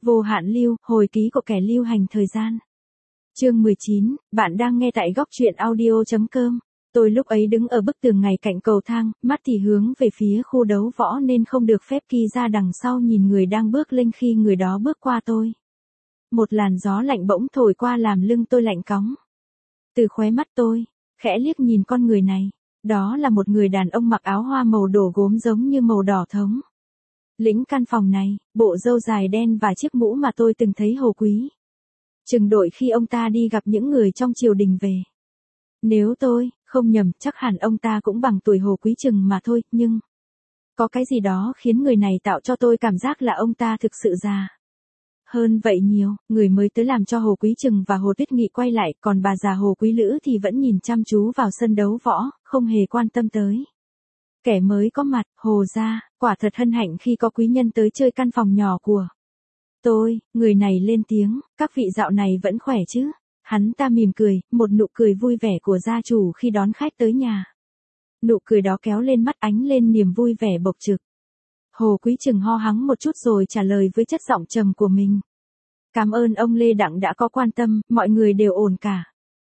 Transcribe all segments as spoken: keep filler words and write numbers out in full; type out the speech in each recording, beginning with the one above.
Vô hạn lưu, hồi ký của kẻ lưu hành thời gian. Chương mười chín, bạn đang nghe tại góc truyện audio.com. Tôi lúc ấy đứng ở bức tường ngay cạnh cầu thang, mắt thì hướng về phía khu đấu võ nên không được phép ki ra đằng sau nhìn người đang bước lên khi người đó bước qua tôi. Một làn gió lạnh bỗng thổi qua làm lưng tôi lạnh cóng. Từ khóe mắt tôi, khẽ liếc nhìn con người này. Đó là một người đàn ông mặc áo hoa màu đổ gốm giống như màu đỏ thống. Lĩnh căn phòng này, bộ râu dài đen và chiếc mũ mà tôi từng thấy Hồ Quý Trừng đội khi ông ta đi gặp những người trong triều đình về. Nếu tôi không nhầm, chắc hẳn ông ta cũng bằng tuổi Hồ Quý Trừng mà thôi, nhưng có cái gì đó khiến người này tạo cho tôi cảm giác là ông ta thực sự già hơn vậy nhiều. Người mới tới làm cho Hồ Quý Trừng và Hồ Tuyết Nghị quay lại, còn bà già Hồ Quý Lữ thì vẫn nhìn chăm chú vào sân đấu võ, không hề quan tâm tới kẻ mới có mặt. Hồ gia, quả thật hân hạnh khi có quý nhân tới chơi căn phòng nhỏ của tôi. Người này lên tiếng, các vị dạo này vẫn khỏe chứ? Hắn ta mỉm cười, một nụ cười vui vẻ của gia chủ khi đón khách tới nhà. Nụ cười đó kéo lên mắt ánh lên niềm vui vẻ bộc trực. Hồ Quý Trừng ho hắng một chút rồi trả lời với chất giọng trầm của mình. Cảm ơn ông Lê Đặng đã có quan tâm, mọi người đều ổn cả.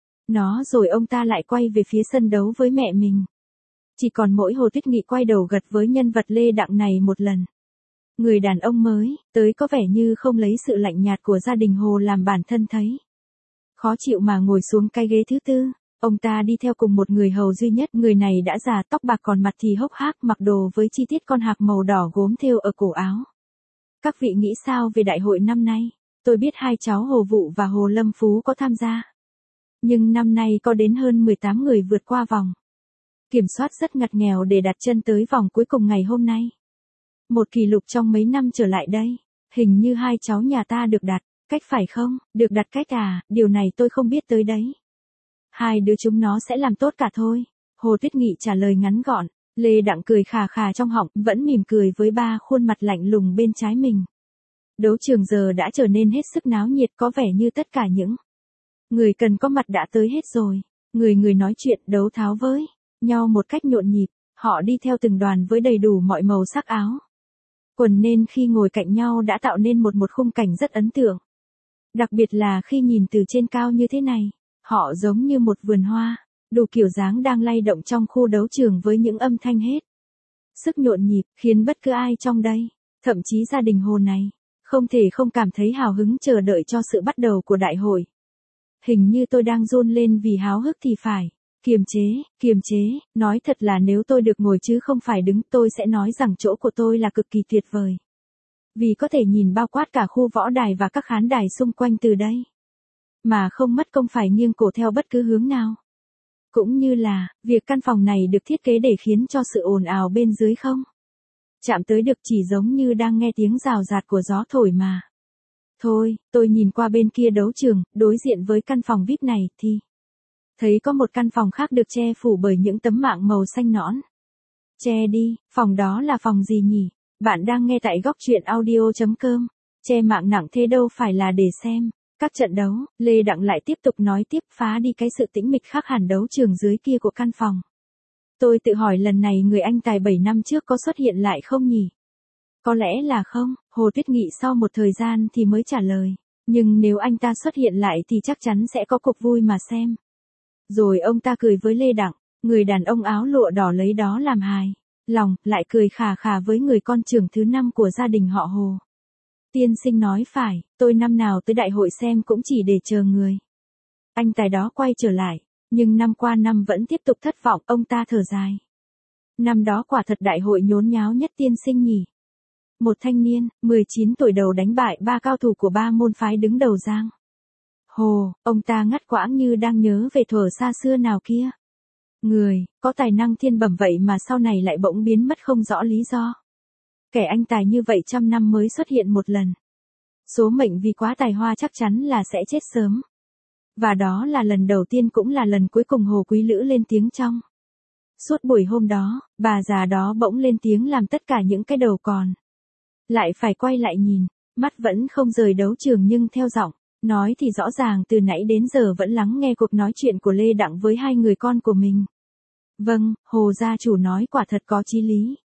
Nó rồi ông ta lại quay về phía sân đấu với mẹ mình. Chỉ còn mỗi Hồ Tuyết Nghị quay đầu gật với nhân vật Lê Đặng này một lần. Người đàn ông mới tới có vẻ như không lấy sự lạnh nhạt của gia đình Hồ làm bản thân thấy khó chịu mà ngồi xuống cái ghế thứ tư. Ông ta đi theo cùng một người hầu duy nhất. Người này đã già, tóc bạc còn mặt thì hốc hác, mặc đồ với chi tiết con hạc màu đỏ gốm thêu ở cổ áo. Các vị nghĩ sao về đại hội năm nay? Tôi biết hai cháu Hồ Vụ và Hồ Lâm Phú có tham gia. Nhưng năm nay có đến hơn mười tám người vượt qua vòng kiểm soát rất ngặt nghèo để đặt chân tới vòng cuối cùng ngày hôm nay. Một kỷ lục trong mấy năm trở lại đây. Hình như hai cháu nhà ta được đặt cách phải không? Được đặt cách à? Điều này tôi không biết tới đấy. Hai đứa chúng nó sẽ làm tốt cả thôi. Hồ Tuyết Nghị trả lời ngắn gọn. Lê Đặng cười khà khà trong họng, vẫn mỉm cười với ba khuôn mặt lạnh lùng bên trái mình. Đấu trường giờ đã trở nên hết sức náo nhiệt, có vẻ như tất cả những người cần có mặt đã tới hết rồi. Người người nói chuyện, đấu tháo với nhau một cách nhộn nhịp. Họ đi theo từng đoàn với đầy đủ mọi màu sắc áo quần nên khi ngồi cạnh nhau đã tạo nên một một khung cảnh rất ấn tượng. Đặc biệt là khi nhìn từ trên cao như thế này, họ giống như một vườn hoa, đủ kiểu dáng đang lay động trong khu đấu trường với những âm thanh hết sức nhộn nhịp, khiến bất cứ ai trong đây, thậm chí gia đình Hồ này, không thể không cảm thấy hào hứng chờ đợi cho sự bắt đầu của đại hội. Hình như tôi đang run lên vì háo hức thì phải. Kiềm chế, kiềm chế, nói thật là nếu tôi được ngồi chứ không phải đứng, tôi sẽ nói rằng chỗ của tôi là cực kỳ tuyệt vời. Vì có thể nhìn bao quát cả khu võ đài và các khán đài xung quanh từ đây. Mà không mất công phải nghiêng cổ theo bất cứ hướng nào. Cũng như là, việc căn phòng này được thiết kế để khiến cho sự ồn ào bên dưới không chạm tới được, chỉ giống như đang nghe tiếng rào rạt của gió thổi mà. Thôi, tôi nhìn qua bên kia đấu trường, đối diện với căn phòng vi ai pi này, thì thấy có một căn phòng khác được che phủ bởi những tấm mạng màu xanh nõn. Che đi, phòng đó là phòng gì nhỉ? Bạn đang nghe tại góc truyện audio.com. Che mạng nặng thế đâu phải là để xem các trận đấu. Lê Đặng lại tiếp tục nói tiếp, phá đi cái sự tĩnh mịch khác hẳn đấu trường dưới kia của căn phòng. Tôi tự hỏi lần này người anh tài bảy năm trước có xuất hiện lại không nhỉ? Có lẽ là không. Hồ Tuyết Nghị sau một thời gian thì mới trả lời. Nhưng nếu anh ta xuất hiện lại thì chắc chắn sẽ có cuộc vui mà xem. Rồi ông ta cười với Lê Đặng, người đàn ông áo lụa đỏ lấy đó làm hài lòng, lại cười khà khà với người con trưởng thứ năm của gia đình họ Hồ. Tiên sinh nói phải, tôi năm nào tới đại hội xem cũng chỉ để chờ người anh tài đó quay trở lại, nhưng năm qua năm vẫn tiếp tục thất vọng. Ông ta thở dài. Năm đó quả thật đại hội nhốn nháo nhất tiên sinh nhỉ. Một thanh niên, mười chín tuổi đầu đánh bại ba cao thủ của ba môn phái đứng đầu giang Hồ. Ông ta ngắt quãng như đang nhớ về thuở xa xưa nào kia. Người có tài năng thiên bẩm vậy mà sau này lại bỗng biến mất không rõ lý do. Kẻ anh tài như vậy trăm năm mới xuất hiện một lần. Số mệnh vì quá tài hoa chắc chắn là sẽ chết sớm. Và đó là lần đầu tiên cũng là lần cuối cùng Hồ Quý Lữ lên tiếng trong suốt buổi hôm đó. Bà già đó bỗng lên tiếng làm tất cả những cái đầu còn lại phải quay lại nhìn, mắt vẫn không rời đấu trường nhưng theo giọng nói thì rõ ràng từ nãy đến giờ vẫn lắng nghe cuộc nói chuyện của Lê Đặng với hai người con của mình. Vâng, Hồ gia chủ nói quả thật có chí lý.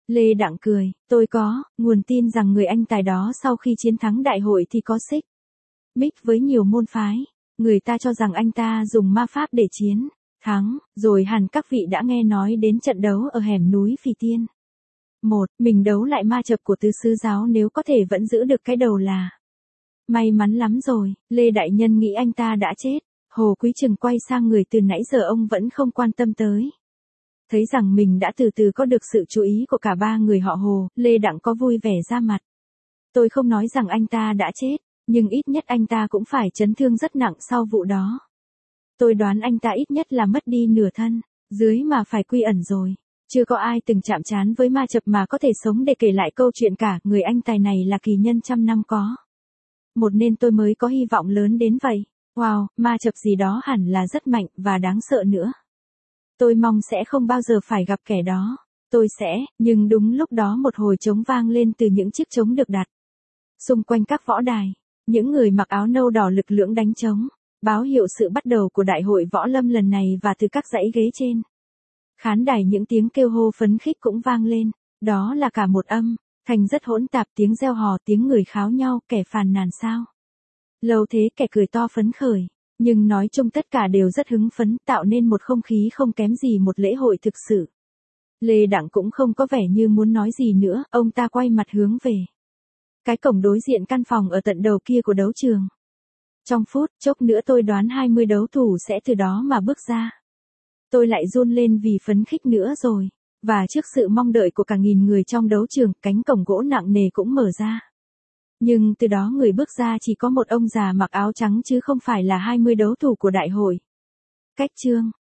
Lê Đặng cười, tôi có, nguồn tin rằng người anh tài đó sau khi chiến thắng đại hội thì có xích mích với nhiều môn phái. Người ta cho rằng anh ta dùng ma pháp để chiến thắng, rồi hẳn các vị đã nghe nói đến trận đấu ở hẻm núi Phì Tiên. Một, mình đấu lại ma chập của tứ sứ giáo nếu có thể vẫn giữ được cái đầu là may mắn lắm rồi. Lê Đại Nhân nghĩ anh ta đã chết. Hồ Quý Trừng quay sang người từ nãy giờ ông vẫn không quan tâm tới. Thấy rằng mình đã từ từ có được sự chú ý của cả ba người họ Hồ, Lê Đặng có vui vẻ ra mặt. Tôi không nói rằng anh ta đã chết, nhưng ít nhất anh ta cũng phải chấn thương rất nặng sau vụ đó. Tôi đoán anh ta ít nhất là mất đi nửa thân, dưới mà phải quy ẩn rồi. Chưa có ai từng chạm trán với ma chập mà có thể sống để kể lại câu chuyện cả. Người anh tài này là kỳ nhân trăm năm có một nên tôi mới có hy vọng lớn đến vậy. Wow, ma chập gì đó hẳn là rất mạnh và đáng sợ nữa. Tôi mong sẽ không bao giờ phải gặp kẻ đó. Tôi sẽ, nhưng đúng lúc đó một hồi trống vang lên từ những chiếc trống được đặt xung quanh các võ đài. Những người mặc áo nâu đỏ lực lưỡng đánh trống, báo hiệu sự bắt đầu của đại hội võ lâm lần này. Và từ các dãy ghế trên khán đài những tiếng kêu hô phấn khích cũng vang lên. Đó là cả một âm thanh rất hỗn tạp, tiếng reo hò, tiếng người kháo nhau, kẻ phàn nàn sao lâu thế, kẻ cười to phấn khởi. Nhưng nói chung tất cả đều rất hứng phấn, tạo nên một không khí không kém gì một lễ hội thực sự. Lê Đặng cũng không có vẻ như muốn nói gì nữa, ông ta quay mặt hướng về cái cổng đối diện căn phòng ở tận đầu kia của đấu trường. Trong phút chốc nữa tôi đoán hai mươi đấu thủ sẽ từ đó mà bước ra. Tôi lại run lên vì phấn khích nữa rồi. Và trước sự mong đợi của cả nghìn người trong đấu trường, cánh cổng gỗ nặng nề cũng mở ra. Nhưng từ đó người bước ra chỉ có một ông già mặc áo trắng chứ không phải là hai mươi đấu thủ của đại hội. Cách chương